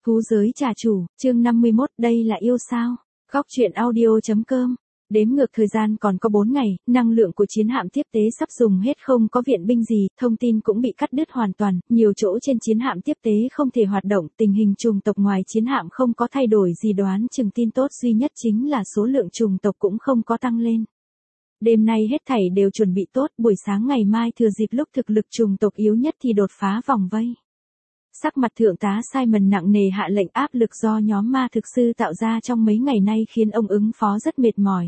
Thú giới trà chủ, chương 51, đây là yêu sao? Góc truyện audio.com. Đếm ngược thời gian còn có 4 ngày, năng lượng của chiến hạm tiếp tế sắp dùng hết, không có viện binh gì, thông tin cũng bị cắt đứt hoàn toàn, nhiều chỗ trên chiến hạm tiếp tế không thể hoạt động, tình hình trùng tộc ngoài chiến hạm không có thay đổi gì, đoán chừng tin tốt duy nhất chính là số lượng trùng tộc cũng không có tăng lên. Đêm nay hết thảy đều chuẩn bị tốt, buổi sáng ngày mai thừa dịp lúc thực lực trùng tộc yếu nhất thì đột phá vòng vây. Sắc mặt thượng tá Simon nặng nề hạ lệnh, áp lực do nhóm ma thực sư tạo ra trong mấy ngày nay khiến ông ứng phó rất mệt mỏi.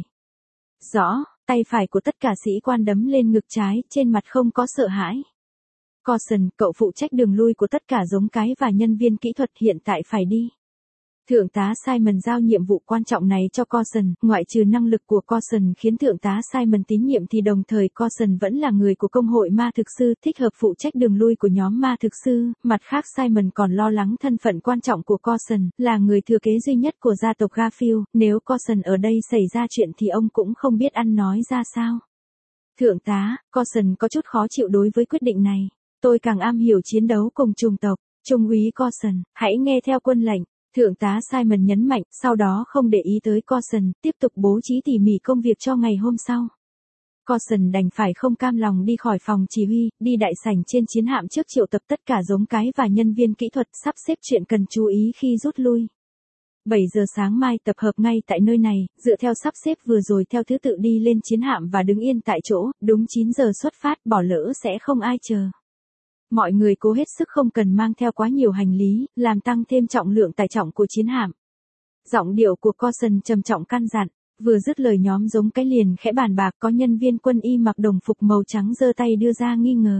Rõ, tay phải của tất cả sĩ quan đấm lên ngực trái, trên mặt không có sợ hãi. Coulson, cậu phụ trách đường lui của tất cả giống cái và nhân viên kỹ thuật, hiện tại phải đi. Thượng tá Simon giao nhiệm vụ quan trọng này cho Coulson, ngoại trừ năng lực của Coulson khiến thượng tá Simon tín nhiệm thì đồng thời Coulson vẫn là người của công hội ma thực sư, thích hợp phụ trách đường lui của nhóm ma thực sư. Mặt khác Simon còn lo lắng thân phận quan trọng của Coulson, là người thừa kế duy nhất của gia tộc Garfield, nếu Coulson ở đây xảy ra chuyện thì ông cũng không biết ăn nói ra sao. Thượng tá, Coulson có chút khó chịu đối với quyết định này. Tôi càng am hiểu chiến đấu cùng chủng tộc. Trung úy Coulson, hãy nghe theo quân lệnh. Thượng tá Simon nhấn mạnh, sau đó không để ý tới Coulson, tiếp tục bố trí tỉ mỉ công việc cho ngày hôm sau. Coulson đành phải không cam lòng đi khỏi phòng chỉ huy, đi đại sảnh trên chiến hạm trước triệu tập tất cả giống cái và nhân viên kỹ thuật, sắp xếp chuyện cần chú ý khi rút lui. 7 giờ sáng mai tập hợp ngay tại nơi này, dựa theo sắp xếp vừa rồi theo thứ tự đi lên chiến hạm và đứng yên tại chỗ, đúng 9 giờ xuất phát, bỏ lỡ sẽ không ai chờ. Mọi người cố hết sức không cần mang theo quá nhiều hành lý, làm tăng thêm trọng lượng tải trọng của chiến hạm. Giọng điệu của Coulson trầm trọng căn dặn, vừa dứt lời nhóm giống cái liền khẽ bàn bạc, có nhân viên quân y mặc đồng phục màu trắng giơ tay đưa ra nghi ngờ.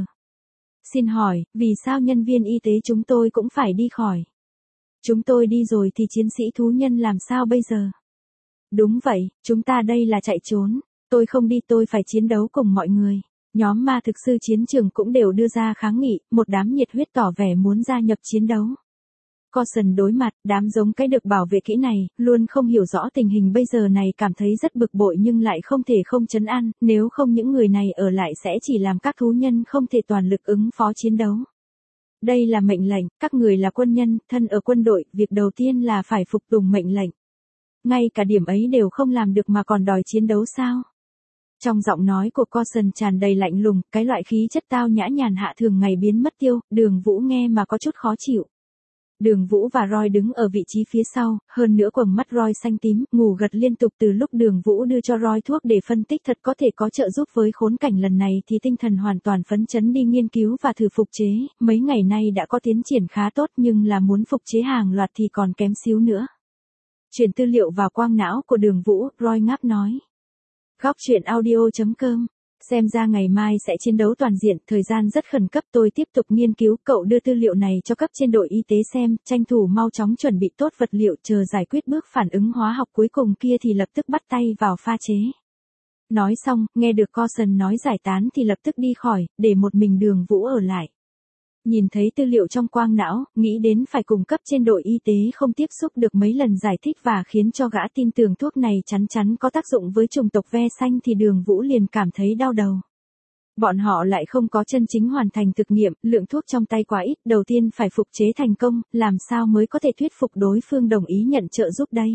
Xin hỏi, vì sao nhân viên y tế chúng tôi cũng phải đi khỏi? Chúng tôi đi rồi thì chiến sĩ thú nhân làm sao bây giờ? Đúng vậy, chúng ta đây là chạy trốn. Tôi không đi, tôi phải chiến đấu cùng mọi người. Nhóm ma thực sư chiến trường cũng đều đưa ra kháng nghị, một đám nhiệt huyết tỏ vẻ muốn gia nhập chiến đấu. Coulson đối mặt, đám giống cái được bảo vệ kỹ này, luôn không hiểu rõ tình hình bây giờ này, cảm thấy rất bực bội nhưng lại không thể không trấn an, nếu không những người này ở lại sẽ chỉ làm các thú nhân không thể toàn lực ứng phó chiến đấu. Đây là mệnh lệnh, các người là quân nhân, thân ở quân đội, việc đầu tiên là phải phục tùng mệnh lệnh. Ngay cả điểm ấy đều không làm được mà còn đòi chiến đấu sao? Trong giọng nói của Coulson tràn đầy lạnh lùng, cái loại khí chất tao nhã nhàn hạ thường ngày biến mất tiêu, Đường Vũ nghe mà có chút khó chịu. Đường Vũ và Roy đứng ở vị trí phía sau, hơn nữa quầng mắt Roy xanh tím, ngủ gật liên tục từ lúc Đường Vũ đưa cho Roy thuốc để phân tích thật có thể có trợ giúp với khốn cảnh lần này thì tinh thần hoàn toàn phấn chấn đi nghiên cứu và thử phục chế, mấy ngày nay đã có tiến triển khá tốt nhưng là muốn phục chế hàng loạt thì còn kém xíu nữa. Truyền tư liệu vào quang não của Đường Vũ, Roy ngáp nói. Góc truyện audio.com. Xem ra ngày mai sẽ chiến đấu toàn diện, thời gian rất khẩn cấp, tôi tiếp tục nghiên cứu, cậu đưa tư liệu này cho cấp trên đội y tế xem, tranh thủ mau chóng chuẩn bị tốt vật liệu, chờ giải quyết bước phản ứng hóa học cuối cùng kia thì lập tức bắt tay vào pha chế. Nói xong, nghe được Coulson nói giải tán thì lập tức đi khỏi, để một mình Đường Vũ ở lại. Nhìn thấy tư liệu trong quang não, nghĩ đến phải cùng cấp trên đội y tế không tiếp xúc được mấy lần giải thích và khiến cho gã tin tưởng thuốc này chắn chắn có tác dụng với chủng tộc ve xanh thì Đường Vũ liền cảm thấy đau đầu. Bọn họ lại không có chân chính hoàn thành thực nghiệm, lượng thuốc trong tay quá ít, đầu tiên phải phục chế thành công, làm sao mới có thể thuyết phục đối phương đồng ý nhận trợ giúp đây.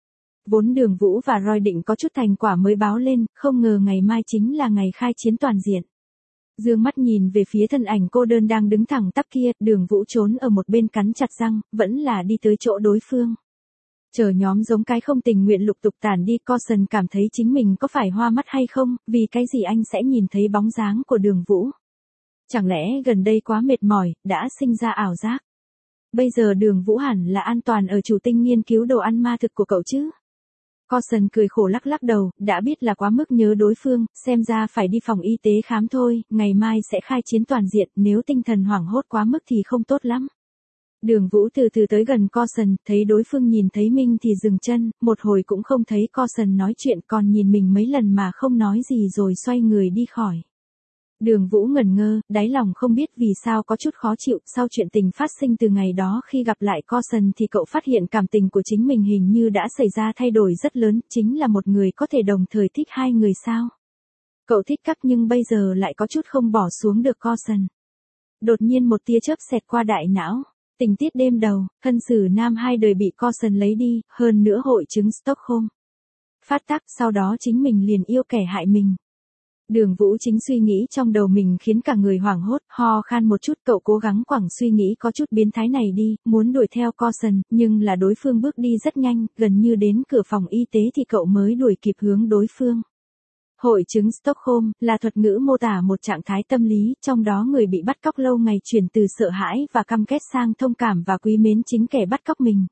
Vốn Đường Vũ và Roy định có chút thành quả mới báo lên, không ngờ ngày mai chính là ngày khai chiến toàn diện. Dương mắt nhìn về phía thân ảnh cô đơn đang đứng thẳng tắp kia, Đường Vũ trốn ở một bên cắn chặt răng, vẫn là đi tới chỗ đối phương. Chờ nhóm giống cái không tình nguyện lục tục tản đi, Coulson cảm thấy chính mình có phải hoa mắt hay không, vì cái gì anh sẽ nhìn thấy bóng dáng của Đường Vũ. Chẳng lẽ gần đây quá mệt mỏi, đã sinh ra ảo giác. Bây giờ Đường Vũ hẳn là an toàn ở chủ tinh nghiên cứu đồ ăn ma thực của cậu chứ. Coulson cười khổ lắc lắc đầu, đã biết là quá mức nhớ đối phương, xem ra phải đi phòng y tế khám thôi, ngày mai sẽ khai chiến toàn diện, nếu tinh thần hoảng hốt quá mức thì không tốt lắm. Đường Vũ từ từ tới gần Coulson, thấy đối phương nhìn thấy mình thì dừng chân, một hồi cũng không thấy Coulson nói chuyện, còn nhìn mình mấy lần mà không nói gì rồi xoay người đi khỏi. Đường Vũ ngẩn ngơ, đáy lòng không biết vì sao có chút khó chịu, sau chuyện tình phát sinh từ ngày đó khi gặp lại Coulson thì cậu phát hiện cảm tình của chính mình hình như đã xảy ra thay đổi rất lớn, chính là một người có thể đồng thời thích hai người sao. Cậu thích Cắp nhưng bây giờ lại có chút không bỏ xuống được Coulson. Đột nhiên một tia chớp xẹt qua đại não. Tình tiết đêm đầu, thân sử nam 2 đời bị Coulson lấy đi, hơn nữa hội chứng Stockholm phát tác, sau đó chính mình liền yêu kẻ hại mình. Đường Vũ chính suy nghĩ trong đầu mình khiến cả người hoảng hốt, ho khan một chút, cậu cố gắng quẳng suy nghĩ có chút biến thái này đi, muốn đuổi theo Coulson, nhưng là đối phương bước đi rất nhanh, gần như đến cửa phòng y tế thì cậu mới đuổi kịp hướng đối phương. Hội chứng Stockholm là thuật ngữ mô tả một trạng thái tâm lý, trong đó người bị bắt cóc lâu ngày chuyển từ sợ hãi và căm ghét sang thông cảm và quý mến chính kẻ bắt cóc mình.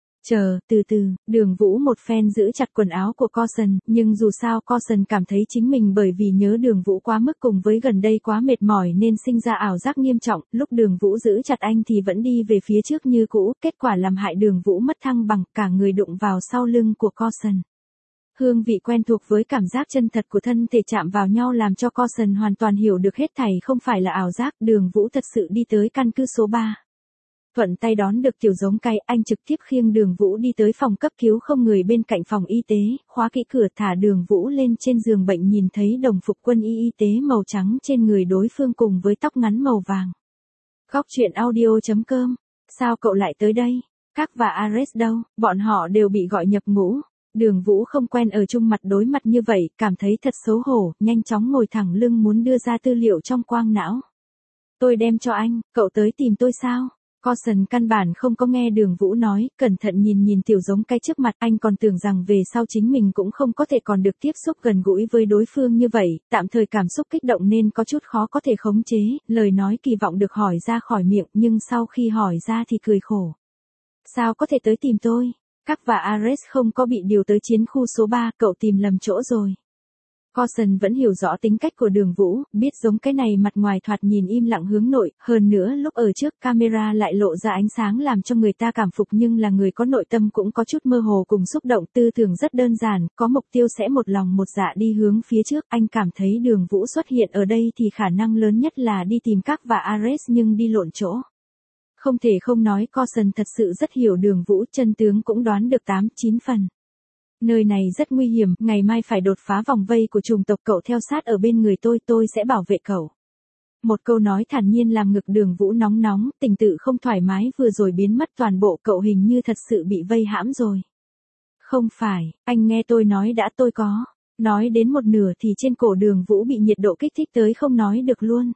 Từ từ, Đường Vũ một phen giữ chặt quần áo của Coulson, nhưng dù sao Coulson cảm thấy chính mình bởi vì nhớ Đường Vũ quá mức cùng với gần đây quá mệt mỏi nên sinh ra ảo giác nghiêm trọng, lúc Đường Vũ giữ chặt anh thì vẫn đi về phía trước như cũ, kết quả làm hại Đường Vũ mất thăng bằng, cả người đụng vào sau lưng của Coulson. Hương vị quen thuộc với cảm giác chân thật của thân thể chạm vào nhau làm cho Coulson hoàn toàn hiểu được hết thảy không phải là ảo giác, Đường Vũ thật sự đi tới căn cứ số 3. Thuận tay đón được tiểu giống cái, anh trực tiếp khiêng Đường Vũ đi tới phòng cấp cứu không người bên cạnh phòng y tế, khóa kỹ cửa thả Đường Vũ lên trên giường bệnh nhìn thấy đồng phục quân y tế màu trắng trên người đối phương cùng với tóc ngắn màu vàng. Góc truyện audio.com, sao cậu lại tới đây? Các và Ares đâu, bọn họ đều bị gọi nhập ngũ. Đường Vũ không quen ở chung mặt đối mặt như vậy, cảm thấy thật xấu hổ, nhanh chóng ngồi thẳng lưng muốn đưa ra tư liệu trong quang não. Tôi đem cho anh, cậu tới tìm tôi sao? Coulson căn bản không có nghe Đường Vũ nói, cẩn thận nhìn tiểu giống cái trước mặt, anh còn tưởng rằng về sau chính mình cũng không có thể còn được tiếp xúc gần gũi với đối phương như vậy, tạm thời cảm xúc kích động nên có chút khó có thể khống chế, lời nói kỳ vọng được hỏi ra khỏi miệng nhưng sau khi hỏi ra thì cười khổ. Sao có thể tới tìm tôi? Các và Ares không có bị điều tới chiến khu số 3, cậu tìm lầm chỗ rồi. Coulson vẫn hiểu rõ tính cách của Đường Vũ, biết giống cái này mặt ngoài thoạt nhìn im lặng hướng nội, hơn nữa lúc ở trước camera lại lộ ra ánh sáng làm cho người ta cảm phục nhưng là người có nội tâm cũng có chút mơ hồ cùng xúc động, tư tưởng rất đơn giản, có mục tiêu sẽ một lòng một dạ đi hướng phía trước, anh cảm thấy Đường Vũ xuất hiện ở đây thì khả năng lớn nhất là đi tìm các và Ares nhưng đi lộn chỗ. Không thể không nói Coulson thật sự rất hiểu Đường Vũ, chân tướng cũng đoán được 8-9 phần. Nơi này rất nguy hiểm, ngày mai phải đột phá vòng vây của chủng tộc, cậu theo sát ở bên người tôi sẽ bảo vệ cậu. Một câu nói thản nhiên làm ngực Đường Vũ nóng, tình tự không thoải mái vừa rồi biến mất toàn bộ, cậu hình như thật sự bị vây hãm rồi. Không phải, anh nghe tôi nói đã, tôi có. Nói đến một nửa thì trên cổ Đường Vũ bị nhiệt độ kích thích tới không nói được luôn.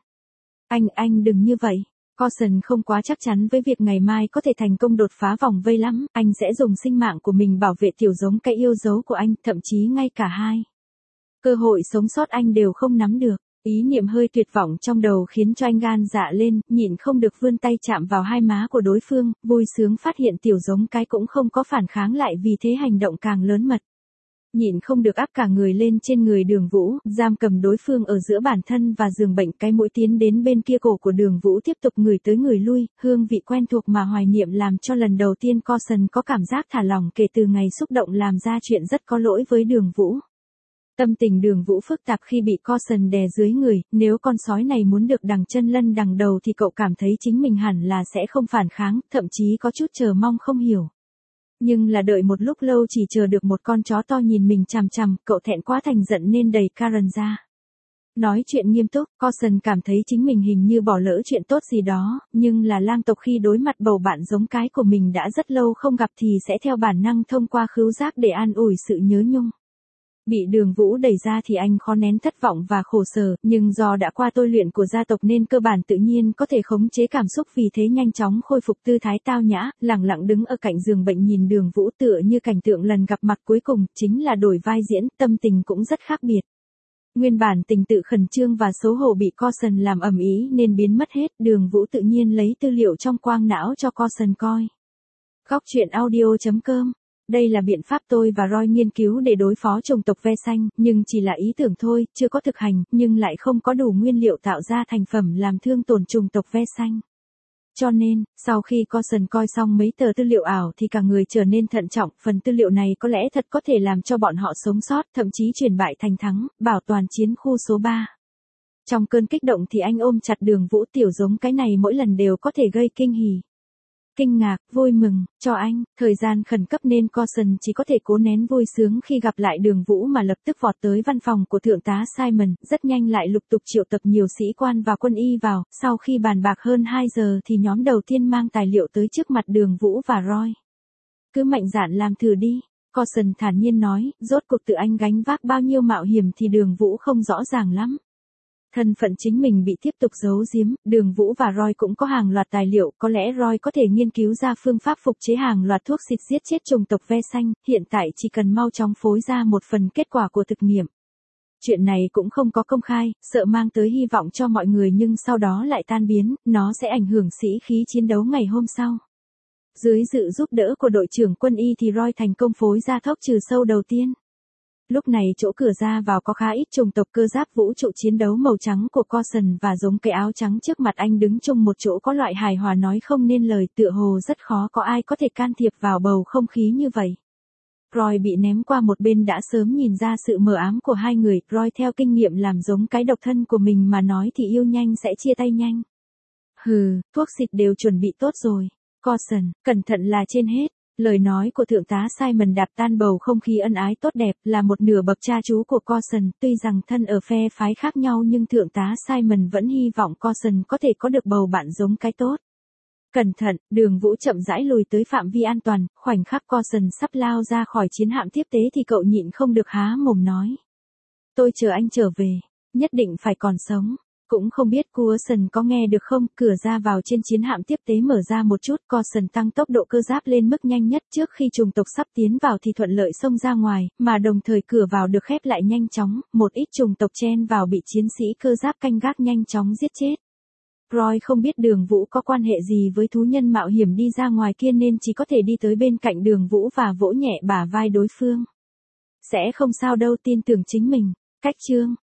Anh đừng như vậy. Coulson không quá chắc chắn với việc ngày mai có thể thành công đột phá vòng vây lắm, anh sẽ dùng sinh mạng của mình bảo vệ tiểu giống cái yêu dấu của anh, thậm chí ngay cả hai. Cơ hội sống sót anh đều không nắm được, ý niệm hơi tuyệt vọng trong đầu khiến cho anh gan dạ lên, nhịn không được vươn tay chạm vào hai má của đối phương, vui sướng phát hiện tiểu giống cái cũng không có phản kháng lại vì thế hành động càng lớn mật. Nhịn không được áp cả người lên trên người Đường Vũ, giam cầm đối phương ở giữa bản thân và giường bệnh, cái mũi tiến đến bên kia cổ của Đường Vũ tiếp tục ngửi tới người lui, hương vị quen thuộc mà hoài niệm làm cho lần đầu tiên Coulson có cảm giác thả lỏng kể từ ngày xúc động làm ra chuyện rất có lỗi với Đường Vũ. Tâm tình Đường Vũ phức tạp khi bị Coulson đè dưới người, nếu con sói này muốn được đằng chân lân đằng đầu thì cậu cảm thấy chính mình hẳn là sẽ không phản kháng, thậm chí có chút chờ mong không hiểu. Nhưng là đợi một lúc lâu chỉ chờ được một con chó to nhìn mình chằm chằm, cậu thẹn quá thành giận nên đẩy Karen ra. Nói chuyện nghiêm túc, Coulson cảm thấy chính mình hình như bỏ lỡ chuyện tốt gì đó, nhưng là lang tộc khi đối mặt bầu bạn giống cái của mình đã rất lâu không gặp thì sẽ theo bản năng thông qua khứu giác để an ủi sự nhớ nhung. Bị Đường Vũ đẩy ra thì anh khó nén thất vọng và khổ sở, nhưng do đã qua tôi luyện của gia tộc nên cơ bản tự nhiên có thể khống chế cảm xúc, vì thế nhanh chóng khôi phục tư thái tao nhã, lẳng lặng đứng ở cạnh giường bệnh nhìn Đường Vũ tựa như cảnh tượng lần gặp mặt cuối cùng, chính là đổi vai diễn, tâm tình cũng rất khác biệt. Nguyên bản tình tự khẩn trương và xấu hổ bị Coulson làm ầm ĩ nên biến mất hết, Đường Vũ tự nhiên lấy tư liệu trong quang não cho Coulson coi. Góc truyện audio.com. Đây là biện pháp tôi và Roy nghiên cứu để đối phó chủng tộc ve xanh, nhưng chỉ là ý tưởng thôi, chưa có thực hành, nhưng lại không có đủ nguyên liệu tạo ra thành phẩm làm thương tổn chủng tộc ve xanh. Cho nên, sau khi Coulson coi xong mấy tờ tư liệu ảo thì cả người trở nên thận trọng, phần tư liệu này có lẽ thật có thể làm cho bọn họ sống sót, thậm chí chuyển bại thành thắng, bảo toàn chiến khu số 3. Trong cơn kích động thì anh ôm chặt Đường Vũ, tiểu giống cái này mỗi lần đều có thể gây kinh hỉ. kinh ngạc, vui mừng, cho anh, thời gian khẩn cấp nên Coulson chỉ có thể cố nén vui sướng khi gặp lại Đường Vũ mà lập tức vọt tới văn phòng của thượng tá Simon, rất nhanh lại lục tục triệu tập nhiều sĩ quan và quân y vào, sau khi bàn bạc hơn 2 giờ thì nhóm đầu tiên mang tài liệu tới trước mặt Đường Vũ và Roy. Cứ mạnh dạn làm thử đi, Coulson thản nhiên nói, rốt cuộc tự anh gánh vác bao nhiêu mạo hiểm thì Đường Vũ không rõ ràng lắm. Thân phận chính mình bị tiếp tục giấu giếm, Đường Vũ và Roy cũng có hàng loạt tài liệu, có lẽ Roy có thể nghiên cứu ra phương pháp phục chế hàng loạt thuốc xịt giết chết trùng tộc ve xanh, hiện tại chỉ cần mau chóng phối ra một phần kết quả của thực nghiệm. Chuyện này cũng không có công khai, sợ mang tới hy vọng cho mọi người nhưng sau đó lại tan biến, nó sẽ ảnh hưởng sĩ khí chiến đấu ngày hôm sau. Dưới sự giúp đỡ của đội trưởng quân y thì Roy thành công phối ra thuốc trừ sâu đầu tiên. Lúc này chỗ cửa ra vào có khá ít chủng tộc cơ giáp vũ trụ chiến đấu màu trắng của Coulson và giống cái áo trắng trước mặt anh đứng chung một chỗ có loại hài hòa nói không nên lời, tựa hồ rất khó có ai có thể can thiệp vào bầu không khí như vậy. Roy bị ném qua một bên đã sớm nhìn ra sự mờ ám của hai người, Roy theo kinh nghiệm làm giống cái độc thân của mình mà nói thì yêu nhanh sẽ chia tay nhanh. Hừ, thuốc xịt đều chuẩn bị tốt rồi. Coulson, cẩn thận là trên hết. Lời nói của thượng tá Simon đạp tan bầu không khí ân ái tốt đẹp, là một nửa bậc cha chú của Coulson, tuy rằng thân ở phe phái khác nhau nhưng thượng tá Simon vẫn hy vọng Coulson có thể có được bầu bạn giống cái tốt. Cẩn thận, Đường Vũ chậm rãi lùi tới phạm vi an toàn, khoảnh khắc Coulson sắp lao ra khỏi chiến hạm tiếp tế thì cậu nhịn không được há mồm nói. Tôi chờ anh trở về, nhất định phải còn sống. Cũng không biết Coulson có nghe được không, cửa ra vào trên chiến hạm tiếp tế mở ra một chút, Coulson tăng tốc độ cơ giáp lên mức nhanh nhất trước khi chủng tộc sắp tiến vào thì thuận lợi xông ra ngoài, mà đồng thời cửa vào được khép lại nhanh chóng, một ít chủng tộc chen vào bị chiến sĩ cơ giáp canh gác nhanh chóng giết chết. Roy không biết Đường Vũ có quan hệ gì với thú nhân mạo hiểm đi ra ngoài kia nên chỉ có thể đi tới bên cạnh Đường Vũ và vỗ nhẹ bả vai đối phương. Sẽ không sao đâu, tin tưởng chính mình. Cách chương